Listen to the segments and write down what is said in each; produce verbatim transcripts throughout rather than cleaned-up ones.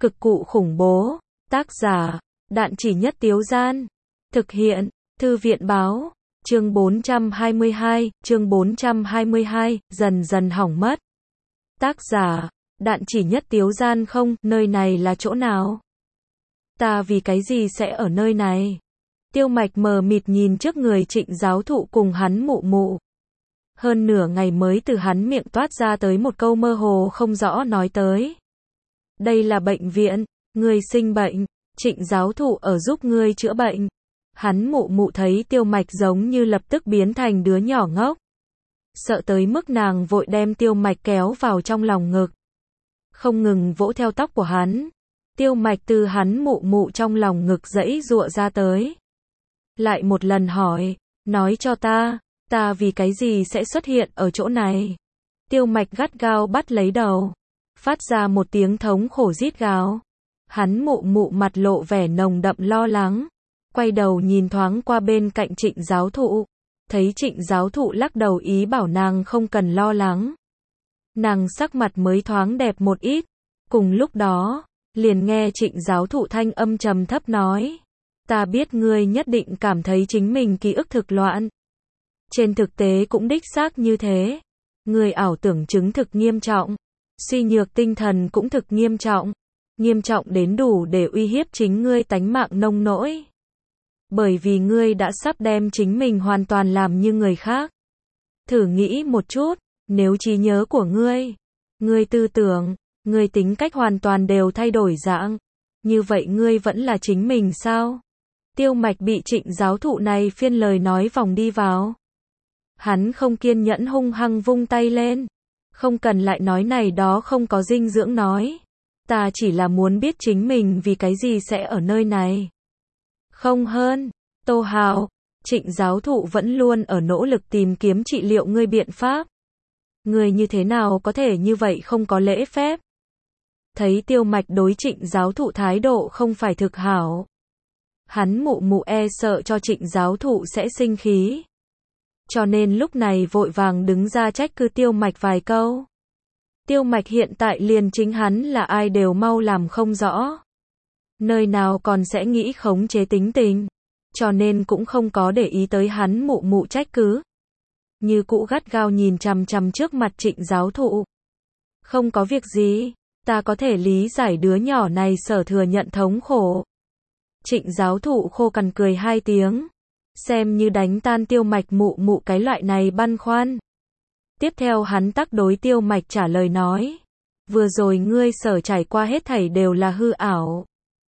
Cực cụ khủng bố. Tác giả, Đạn Chỉ Nhất Tiếu Gian. Thực hiện, Thư viện báo. Chương bốn trăm hai mươi hai, chương bốn trăm hai mươi hai, dần dần hỏng mất. Tác giả, Đạn Chỉ Nhất Tiếu Gian. Không, nơi này là chỗ nào? Ta vì cái gì sẽ ở nơi này? Tiêu Mạch mờ mịt nhìn trước người Trịnh giáo thụ cùng hắn mụ mụ. Hơn nửa ngày mới từ hắn miệng toát ra tới một câu mơ hồ không rõ nói tới. Đây là bệnh viện, ngươi sinh bệnh, Trịnh giáo thụ ở giúp ngươi chữa bệnh. Hắn mụ mụ thấy Tiêu Mạch giống như lập tức biến thành đứa nhỏ ngốc. Sợ tới mức nàng vội đem Tiêu Mạch kéo vào trong lòng ngực. Không ngừng vỗ theo tóc của hắn. Tiêu Mạch từ hắn mụ mụ trong lòng ngực giãy giụa ra tới. Lại một lần hỏi, nói cho ta, ta vì cái gì sẽ xuất hiện ở chỗ này? Tiêu Mạch gắt gao bắt lấy đầu, phát ra một tiếng thống khổ rít gào. Hắn mụ mụ mặt lộ vẻ nồng đậm lo lắng, quay đầu nhìn thoáng qua bên cạnh Trịnh giáo thụ, thấy Trịnh giáo thụ lắc đầu ý bảo nàng không cần lo lắng. Nàng sắc mặt mới thoáng đẹp một ít, cùng lúc đó, liền nghe Trịnh giáo thụ thanh âm trầm thấp nói, ta biết ngươi nhất định cảm thấy chính mình ký ức thực loạn. Trên thực tế cũng đích xác như thế. Ngươi ảo tưởng chứng thực nghiêm trọng, suy nhược tinh thần cũng thực nghiêm trọng, nghiêm trọng đến đủ để uy hiếp chính ngươi tánh mạng nông nỗi. Bởi vì ngươi đã sắp đem chính mình hoàn toàn làm như người khác. Thử nghĩ một chút, nếu trí nhớ của ngươi, ngươi tư tưởng, ngươi tính cách hoàn toàn đều thay đổi dạng, như vậy ngươi vẫn là chính mình sao? Tiêu Mạch bị Trịnh giáo thụ này phiên lời nói vòng đi vào. Hắn không kiên nhẫn hung hăng vung tay lên. Không cần lại nói này đó không có dinh dưỡng nói. Ta chỉ là muốn biết chính mình vì cái gì sẽ ở nơi này. Không hơn, Tô Hạo, Trịnh giáo thụ vẫn luôn ở nỗ lực tìm kiếm trị liệu ngươi biện pháp. Ngươi như thế nào có thể như vậy không có lễ phép? Thấy Tiêu Mạch đối Trịnh giáo thụ thái độ không phải thực hảo. Hắn mụ mụ e sợ cho Trịnh giáo thụ sẽ sinh khí. Cho nên lúc này vội vàng đứng ra trách cứ Tiêu Mạch vài câu. Tiêu Mạch hiện tại liền chính hắn là ai đều mau làm không rõ. Nơi nào còn sẽ nghĩ khống chế tính tình. Cho nên cũng không có để ý tới hắn mụ mụ trách cứ. Như cũ gắt gao nhìn chằm chằm trước mặt Trịnh giáo thụ. Không có việc gì, ta có thể lý giải đứa nhỏ này sở thừa nhận thống khổ. Trịnh giáo thụ khô cằn cười hai tiếng. Xem như đánh tan Tiêu Mạch mụ mụ cái loại này băn khoăn. Tiếp theo hắn tắc đối Tiêu Mạch trả lời nói. Vừa rồi ngươi sở trải qua hết thảy đều là hư ảo.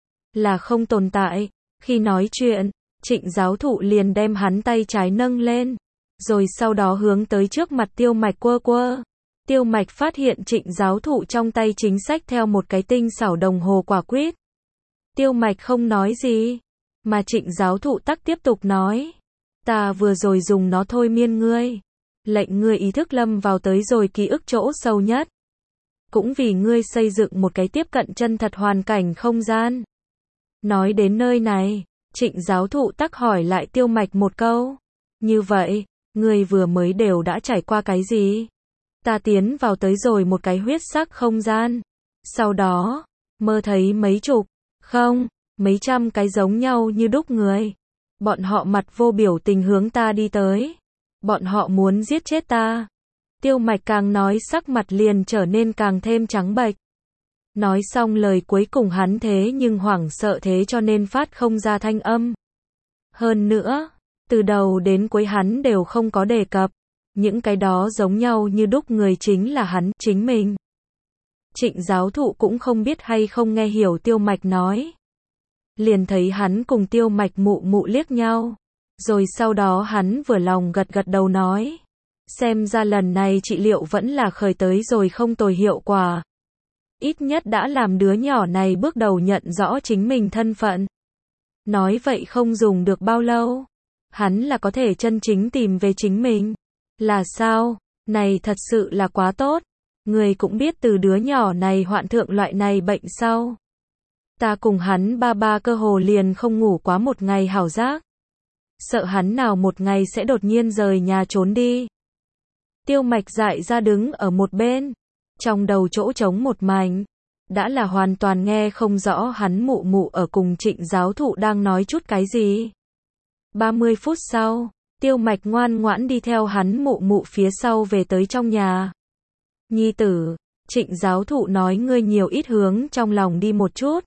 Là không tồn tại. Khi nói chuyện, Trịnh giáo thụ liền đem hắn tay trái nâng lên. Rồi sau đó hướng tới trước mặt Tiêu Mạch quơ quơ. Tiêu Mạch phát hiện Trịnh giáo thụ trong tay chính xách theo một cái tinh xảo đồng hồ quả quýt. Tiêu Mạch không nói gì. Mà Trịnh giáo thụ tắc tiếp tục nói. Ta vừa rồi dùng nó thôi miên ngươi. Lệnh ngươi ý thức lâm vào tới rồi ký ức chỗ sâu nhất. Cũng vì ngươi xây dựng một cái tiếp cận chân thật hoàn cảnh không gian. Nói đến nơi này, Trịnh giáo thụ tắc hỏi lại Tiêu Mạch một câu. Như vậy, ngươi vừa mới đều đã trải qua cái gì? Ta tiến vào tới rồi một cái huyết sắc không gian. Sau đó, mơ thấy mấy chục, không, mấy trăm cái giống nhau như đúc người. Bọn họ mặt vô biểu tình hướng ta đi tới. Bọn họ muốn giết chết ta. Tiêu Mạch càng nói sắc mặt liền trở nên càng thêm trắng bệch. Nói xong lời cuối cùng hắn thế nhưng hoảng sợ thế cho nên phát không ra thanh âm. Hơn nữa, từ đầu đến cuối hắn đều không có đề cập. Những cái đó giống nhau như đúc người chính là hắn, chính mình. Trịnh giáo thụ cũng không biết hay không nghe hiểu Tiêu Mạch nói. Liền thấy hắn cùng Tiêu Mạch mụ mụ liếc nhau. Rồi sau đó hắn vừa lòng gật gật đầu nói. Xem ra lần này trị liệu vẫn là khởi tới rồi không tồi hiệu quả. Ít nhất đã làm đứa nhỏ này bước đầu nhận rõ chính mình thân phận. Nói vậy không dùng được bao lâu. Hắn là có thể chân chính tìm về chính mình. Là sao? Này thật sự là quá tốt. Người cũng biết từ đứa nhỏ này hoạn thượng loại này bệnh sau. Ta cùng hắn ba ba cơ hồ liền không ngủ quá một ngày hảo giác. Sợ hắn nào một ngày sẽ đột nhiên rời nhà trốn đi. Tiêu Mạch dại ra đứng ở một bên. Trong đầu chỗ trống một mảnh. đã là hoàn toàn nghe không rõ hắn mụ mụ ở cùng Trịnh giáo thụ đang nói chút cái gì. ba mươi phút sau, Tiêu Mạch ngoan ngoãn đi theo hắn mụ mụ phía sau về tới trong nhà. Nhi tử, Trịnh giáo thụ nói ngươi nhiều ít hướng trong lòng đi một chút.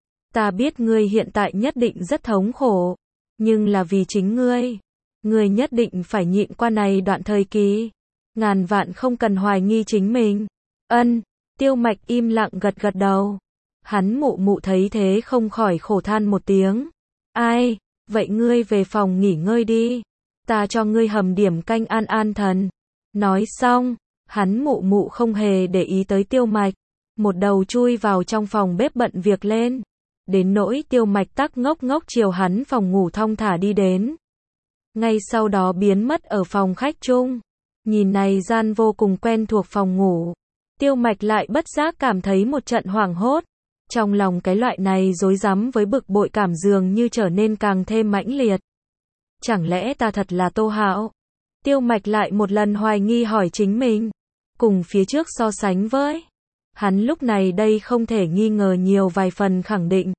Ta biết ngươi hiện tại nhất định rất thống khổ, nhưng là vì chính ngươi. Ngươi nhất định phải nhịn qua này đoạn thời kỳ. Ngàn vạn không cần hoài nghi chính mình. Ân, Tiêu Mạch im lặng gật gật đầu. Hắn mụ mụ thấy thế không khỏi khổ than một tiếng. Ai, vậy ngươi về phòng nghỉ ngơi đi. Ta cho ngươi hầm điểm canh an an thần. Nói xong, hắn mụ mụ không hề để ý tới Tiêu Mạch. Một đầu chui vào trong phòng bếp bận việc lên. Đến nỗi Tiêu Mạch tắc ngốc ngốc chiều hắn phòng ngủ thong thả đi đến. Ngay sau đó biến mất ở phòng khách chung. Nhìn này gian vô cùng quen thuộc phòng ngủ. Tiêu Mạch lại bất giác cảm thấy một trận hoảng hốt. Trong lòng cái loại này rối rắm với bực bội cảm dường như trở nên càng thêm mãnh liệt. Chẳng lẽ ta thật là Tô Hạo? Tiêu Mạch lại một lần hoài nghi hỏi chính mình. Cùng phía trước so sánh với. Hắn lúc này đây không thể nghi ngờ nhiều vài phần khẳng định.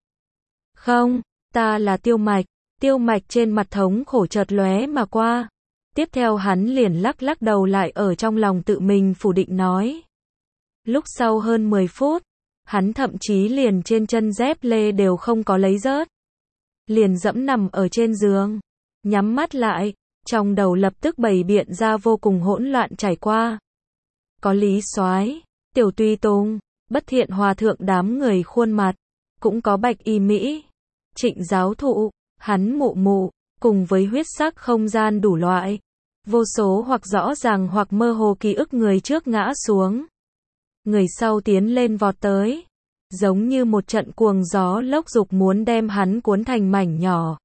Không, ta là Tiêu Mạch. Tiêu Mạch trên mặt thống khổ chợt lóe mà qua. Tiếp theo hắn liền lắc lắc đầu lại ở trong lòng tự mình phủ định nói. Lúc sau hơn mười phút, hắn thậm chí liền trên chân dép lê đều không có lấy rớt. Liền dẫm nằm ở trên giường, nhắm mắt lại, trong đầu lập tức bày biện ra vô cùng hỗn loạn trải qua. Có Lý Soái, Tiểu Tùy Tùng, Bất Thiện Hòa Thượng đám người khuôn mặt, cũng có Bạch Y Mỹ, Trịnh giáo thụ, hắn mụ mụ, cùng với huyết sắc không gian đủ loại. Vô số hoặc rõ ràng hoặc mơ hồ ký ức người trước ngã xuống. Người sau tiến lên vọt tới. Giống như một trận cuồng gió lốc dục muốn đem hắn cuốn thành mảnh nhỏ.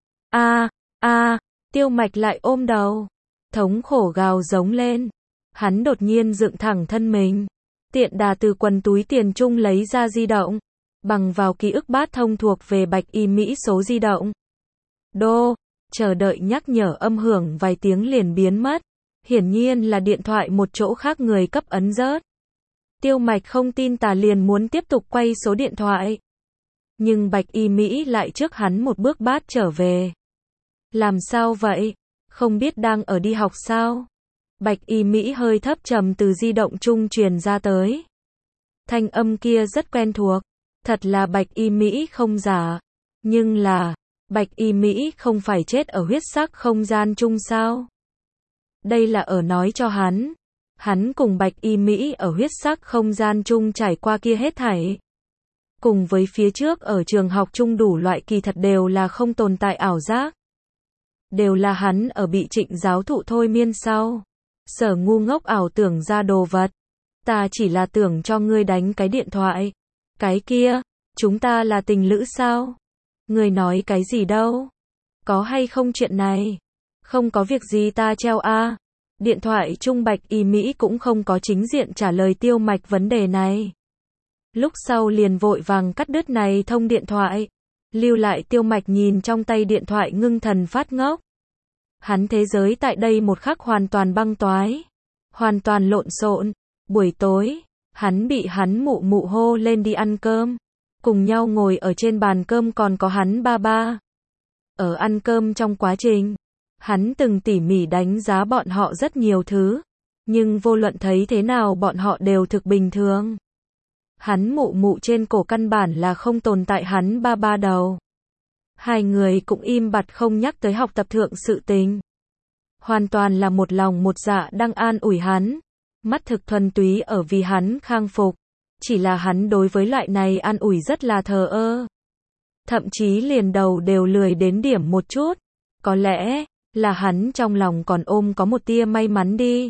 A, a, Tiêu Mạch lại ôm đầu. Thống khổ gào giống lên. Hắn đột nhiên dựng thẳng thân mình. Tiện đà từ quần túi tiền trung lấy ra di động. Bằng vào ký ức bát thông thuộc về Bạch Y Mỹ số di động. Đô, chờ đợi nhắc nhở âm hưởng vài tiếng liền biến mất. Hiển nhiên là điện thoại một chỗ khác người cấp ấn rớt. Tiêu Mạch không tin tà liền muốn tiếp tục quay số điện thoại. Nhưng Bạch Y Mỹ lại trước hắn một bước bát trở về. Làm sao vậy? Không biết đang ở đi học sao? Bạch Y Mỹ hơi thấp trầm từ di động trung truyền ra tới. Thanh âm kia rất quen thuộc. Thật là Bạch Y Mỹ không giả. Nhưng là, Bạch Y Mỹ không phải chết ở huyết sắc không gian chung sao? Đây là ở nói cho hắn. Hắn cùng Bạch Y Mỹ ở huyết sắc không gian chung trải qua kia hết thảy. Cùng với phía trước ở trường học chung đủ loại kỳ thật đều là không tồn tại ảo giác. Đều là hắn ở bị Trịnh giáo thụ thôi miên sau. Sở ngu ngốc ảo tưởng ra đồ vật. Ta chỉ là tưởng cho ngươi đánh cái điện thoại. Cái kia, chúng ta là tình lữ sao? Ngươi nói cái gì đâu? Có hay không chuyện này? Không có việc gì ta treo a. Điện thoại trung Bạch Y Mỹ cũng không có chính diện trả lời Tiêu Mạch vấn đề này. Lúc sau liền vội vàng cắt đứt này thông điện thoại. Lưu lại Tiêu Mạch nhìn trong tay điện thoại ngưng thần phát ngốc. Hắn thế giới tại đây một khắc hoàn toàn băng toái. Hoàn toàn lộn xộn. Buổi tối, hắn bị hắn mụ mụ hô lên đi ăn cơm. Cùng nhau ngồi ở trên bàn cơm còn có hắn ba ba. Ở ăn cơm trong quá trình, hắn từng tỉ mỉ đánh giá bọn họ rất nhiều thứ. Nhưng vô luận thấy thế nào bọn họ đều thực bình thường. Hắn mụ mụ trên cổ căn bản là không tồn tại hắn ba ba đầu. Hai người cũng im bặt không nhắc tới học tập thượng sự tình. Hoàn toàn là một lòng một dạ đang an ủi hắn. Mắt thực thuần túy ở vì hắn khang phục. Chỉ là hắn đối với loại này an ủi rất là thờ ơ. Thậm chí liền đầu đều lười đến điểm một chút. Có lẽ là hắn trong lòng còn ôm có một tia may mắn đi.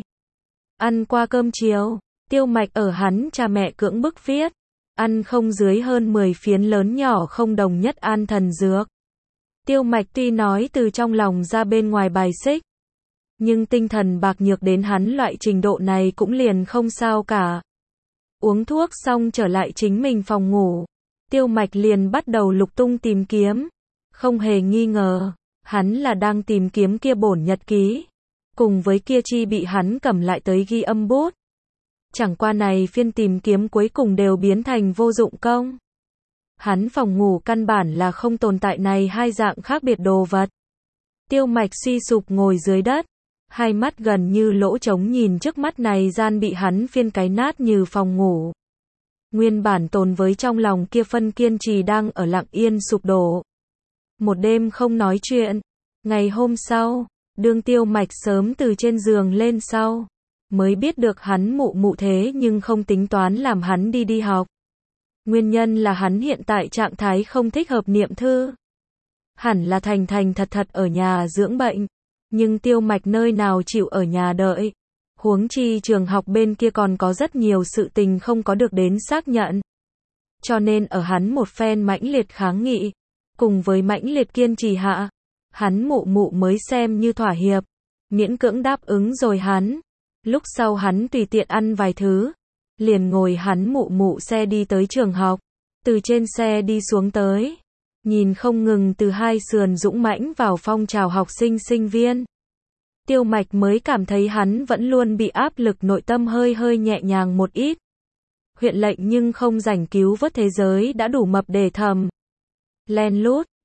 Ăn qua cơm chiều, Tiêu Mạch ở hắn cha mẹ cưỡng bức viết. Ăn không dưới hơn mười phiến lớn nhỏ không đồng nhất an thần dược. Tiêu Mạch tuy nói từ trong lòng ra bên ngoài bài xích. Nhưng tinh thần bạc nhược đến hắn loại trình độ này cũng liền không sao cả. Uống thuốc xong trở lại chính mình phòng ngủ. Tiêu Mạch liền bắt đầu lục tung tìm kiếm. Không hề nghi ngờ, hắn là đang tìm kiếm kia bổn nhật ký. Cùng với kia chi bị hắn cầm lại tới ghi âm bút. Chẳng qua này phiên tìm kiếm cuối cùng đều biến thành vô dụng công. Hắn phòng ngủ căn bản là không tồn tại này hai dạng khác biệt đồ vật. Tiêu Mạch suy sụp ngồi dưới đất, hai mắt gần như lỗ trống nhìn trước mắt này gian bị hắn phiên cái nát như phòng ngủ. Nguyên bản tồn với trong lòng kia phân kiên trì đang ở lặng yên sụp đổ. Một đêm không nói chuyện. Ngày hôm sau, đương Tiêu Mạch sớm từ trên giường lên sau, mới biết được hắn mụ mụ thế nhưng không tính toán làm hắn đi đi học. Nguyên nhân là hắn hiện tại trạng thái không thích hợp niệm thư. Hẳn là thành thành thật thật ở nhà dưỡng bệnh. Nhưng Tiêu Mạch nơi nào chịu ở nhà đợi. Huống chi trường học bên kia còn có rất nhiều sự tình không có được đến xác nhận. Cho nên ở hắn một phen mãnh liệt kháng nghị, cùng với mãnh liệt kiên trì hạ, hắn mụ mụ mới xem như thỏa hiệp, miễn cưỡng đáp ứng rồi hắn. Lúc sau hắn tùy tiện ăn vài thứ, liền ngồi hắn mụ mụ xe đi tới trường học, từ trên xe đi xuống tới, nhìn không ngừng từ hai sườn dũng mãnh vào phong trào học sinh sinh viên. Tiêu Mạch mới cảm thấy hắn vẫn luôn bị áp lực nội tâm hơi hơi nhẹ nhàng một ít. Huyện lệnh nhưng không rảnh cứu vớt thế giới đã đủ mập để thầm. Len lút,